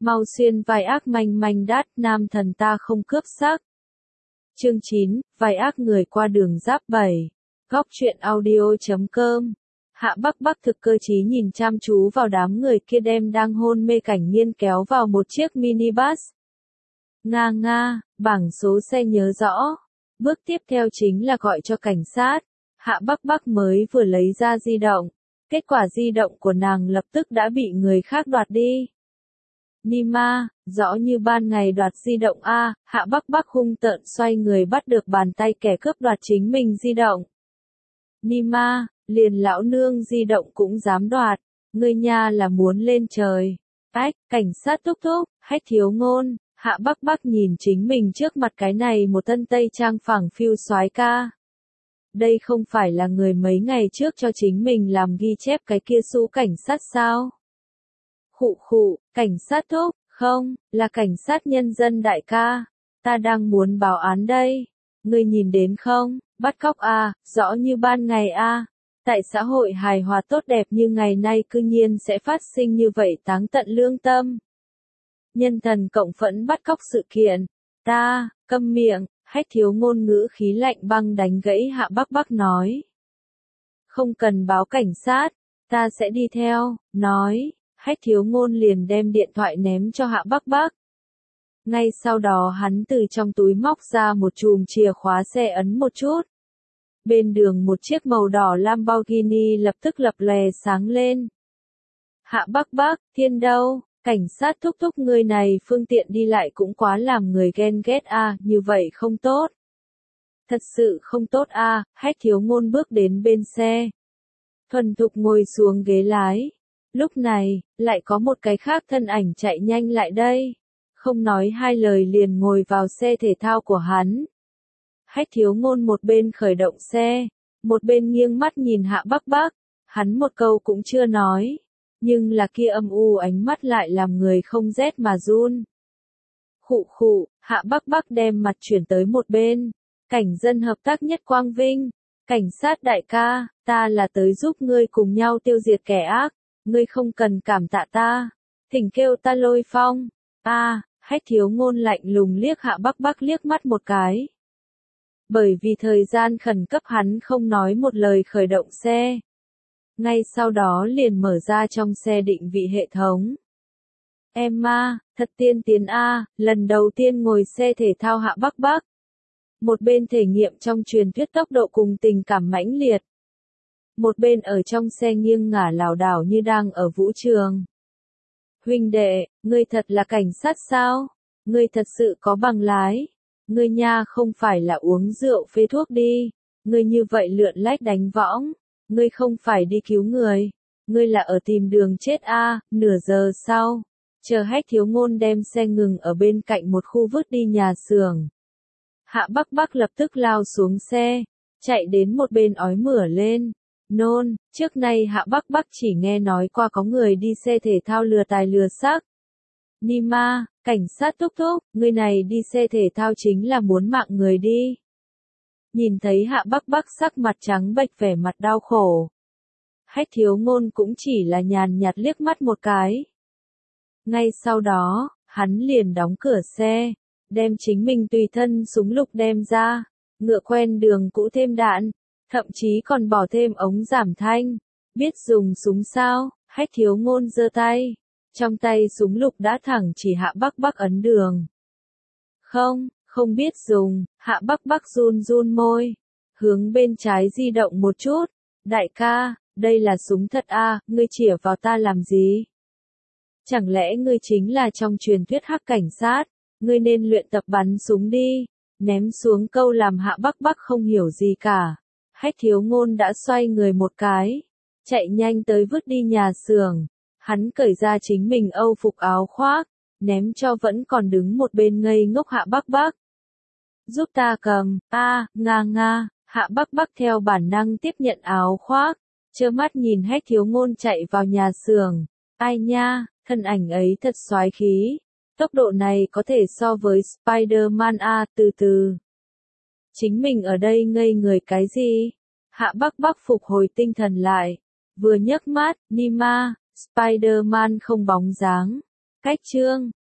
Mau xuyên vai ác manh manh đát, nam thần ta không cướp sắc. Chương 9, vai ác người qua đường giáp 7. Góc truyện audio.com. Hạ Bắc Bắc thực cơ trí nhìn chăm chú vào đám người kia đem đang hôn mê Cảnh Nghiên kéo vào một chiếc minibus. Nga, bảng số xe nhớ rõ. Bước tiếp theo chính là gọi cho cảnh sát. Hạ Bắc Bắc mới vừa lấy ra di động. Kết quả di động của nàng lập tức đã bị người khác đoạt đi. Nima, rõ như ban ngày đoạt di động a. Hạ Bắc Bắc hung tợn xoay người bắt được bàn tay kẻ cướp đoạt chính mình di động. Nima, liền lão nương di động cũng dám đoạt, ngươi nha là muốn lên trời. Ách, cảnh sát thúc thúc, hách thiếu ngôn. Hạ Bắc Bắc nhìn chính mình trước mặt cái này một thân tây trang phẳng phiu soái ca. Đây không phải là người mấy ngày trước cho chính mình làm ghi chép cái kia sũ cảnh sát sao? Khụ, cảnh sát thúc, không, là cảnh sát nhân dân đại ca. Ta đang muốn báo án đây. Ngươi nhìn đến không, bắt cóc a, rõ như ban ngày a. Tại xã hội hài hòa tốt đẹp như ngày nay cư nhiên sẽ phát sinh như vậy táng tận lương tâm. Nhân thần cộng phẫn bắt cóc sự kiện. Ta, câm miệng, hách thiếu ngôn ngữ khí lạnh băng đánh gãy Hạ Bắc Bắc nói. Không cần báo cảnh sát, ta sẽ đi theo, nói, hách thiếu ngôn liền đem điện thoại ném cho Hạ Bắc Bắc. Ngay sau đó hắn từ trong túi móc ra một chùm chìa khóa xe ấn một chút. Bên đường một chiếc màu đỏ Lamborghini lập tức lập lòe sáng lên. Hạ Bắc Bắc, thiên đâu? Cảnh sát thúc thúc người này phương tiện đi lại cũng quá làm người ghen ghét a, như vậy không tốt. Thật sự không tốt a, hách thiếu ngôn bước đến bên xe. Thuần thục ngồi xuống ghế lái. Lúc này, lại có một cái khác thân ảnh chạy nhanh lại đây. Không nói hai lời liền ngồi vào xe thể thao của hắn. Hách thiếu ngôn một bên khởi động xe, một bên nghiêng mắt nhìn Hạ Bắc Bắc. Hắn một câu cũng chưa nói. Nhưng là kia âm u ánh mắt lại làm người không rét mà run. Khụ, Hạ Bắc Bắc đem mặt chuyển tới một bên. Cảnh dân hợp tác nhất Quang Vinh. Cảnh sát đại ca, ta là tới giúp ngươi cùng nhau tiêu diệt kẻ ác. Ngươi không cần cảm tạ ta. Thỉnh kêu ta Lôi Phong. Hách thiếu ngôn lạnh lùng liếc Hạ Bắc Bắc liếc mắt một cái. Bởi vì thời gian khẩn cấp hắn không nói một lời khởi động xe. Ngay sau đó liền mở ra trong xe định vị hệ thống. Emma, thật tiên tiến a, lần đầu tiên ngồi xe thể thao Hạ Bắc Bắc. Một bên thể nghiệm trong truyền thuyết tốc độ cùng tình cảm mãnh liệt. Một bên ở trong xe nghiêng ngả lảo đảo như đang ở vũ trường. Huynh đệ, ngươi thật là cảnh sát sao? Ngươi thật sự có bằng lái? Ngươi nha không phải là uống rượu phê thuốc đi. Ngươi như vậy lượn lách đánh võng. Ngươi không phải đi cứu người. Ngươi là ở tìm đường chết a. Nửa giờ sau. Chờ hách thiếu ngôn đem xe ngừng ở bên cạnh một khu vứt đi nhà xưởng. Hạ Bắc Bắc lập tức lao xuống xe. Chạy đến một bên ói mửa lên. Nôn, trước nay Hạ Bắc Bắc chỉ nghe nói qua có người đi xe thể thao lừa tài lừa xác. Nima, cảnh sát thúc thúc, người này đi xe thể thao chính là muốn mạng người đi. Nhìn thấy Hạ Bắc Bắc sắc mặt trắng bệch vẻ mặt đau khổ. Hách thiếu ngôn cũng chỉ là nhàn nhạt liếc mắt một cái. Ngay sau đó, hắn liền đóng cửa xe, đem chính mình tùy thân súng lục đem ra, ngựa quen đường cũ thêm đạn. Thậm chí còn bỏ thêm ống giảm thanh. Biết dùng súng sao? Hách thiếu ngôn giơ tay. Trong tay súng lục đã thẳng chỉ Hạ Bắc Bắc ấn đường. Không biết dùng. Hạ Bắc Bắc run môi. Hướng bên trái di động một chút. Đại ca, đây là súng thật a, ngươi chĩa vào ta làm gì? Chẳng lẽ ngươi chính là trong truyền thuyết hắc cảnh sát? Ngươi nên luyện tập bắn súng đi. Ném xuống câu làm Hạ Bắc Bắc không hiểu gì cả. Hách thiếu ngôn đã xoay người một cái, chạy nhanh tới vứt đi nhà xưởng. Hắn cởi ra chính mình âu phục áo khoác, ném cho vẫn còn đứng một bên ngây ngốc Hạ Bắc Bắc. Giúp ta cầm, nga, Hạ Bắc Bắc theo bản năng tiếp nhận áo khoác, trơ mắt nhìn hách thiếu ngôn chạy vào nhà xưởng. Ai nha, thân ảnh ấy thật soái khí, tốc độ này có thể so với Spider-Man a, từ. Chính mình ở đây ngây người cái gì? Hạ Bắc Bắc phục hồi tinh thần lại. Vừa nhấc mắt, Nima, Spider-Man không bóng dáng. Cách chương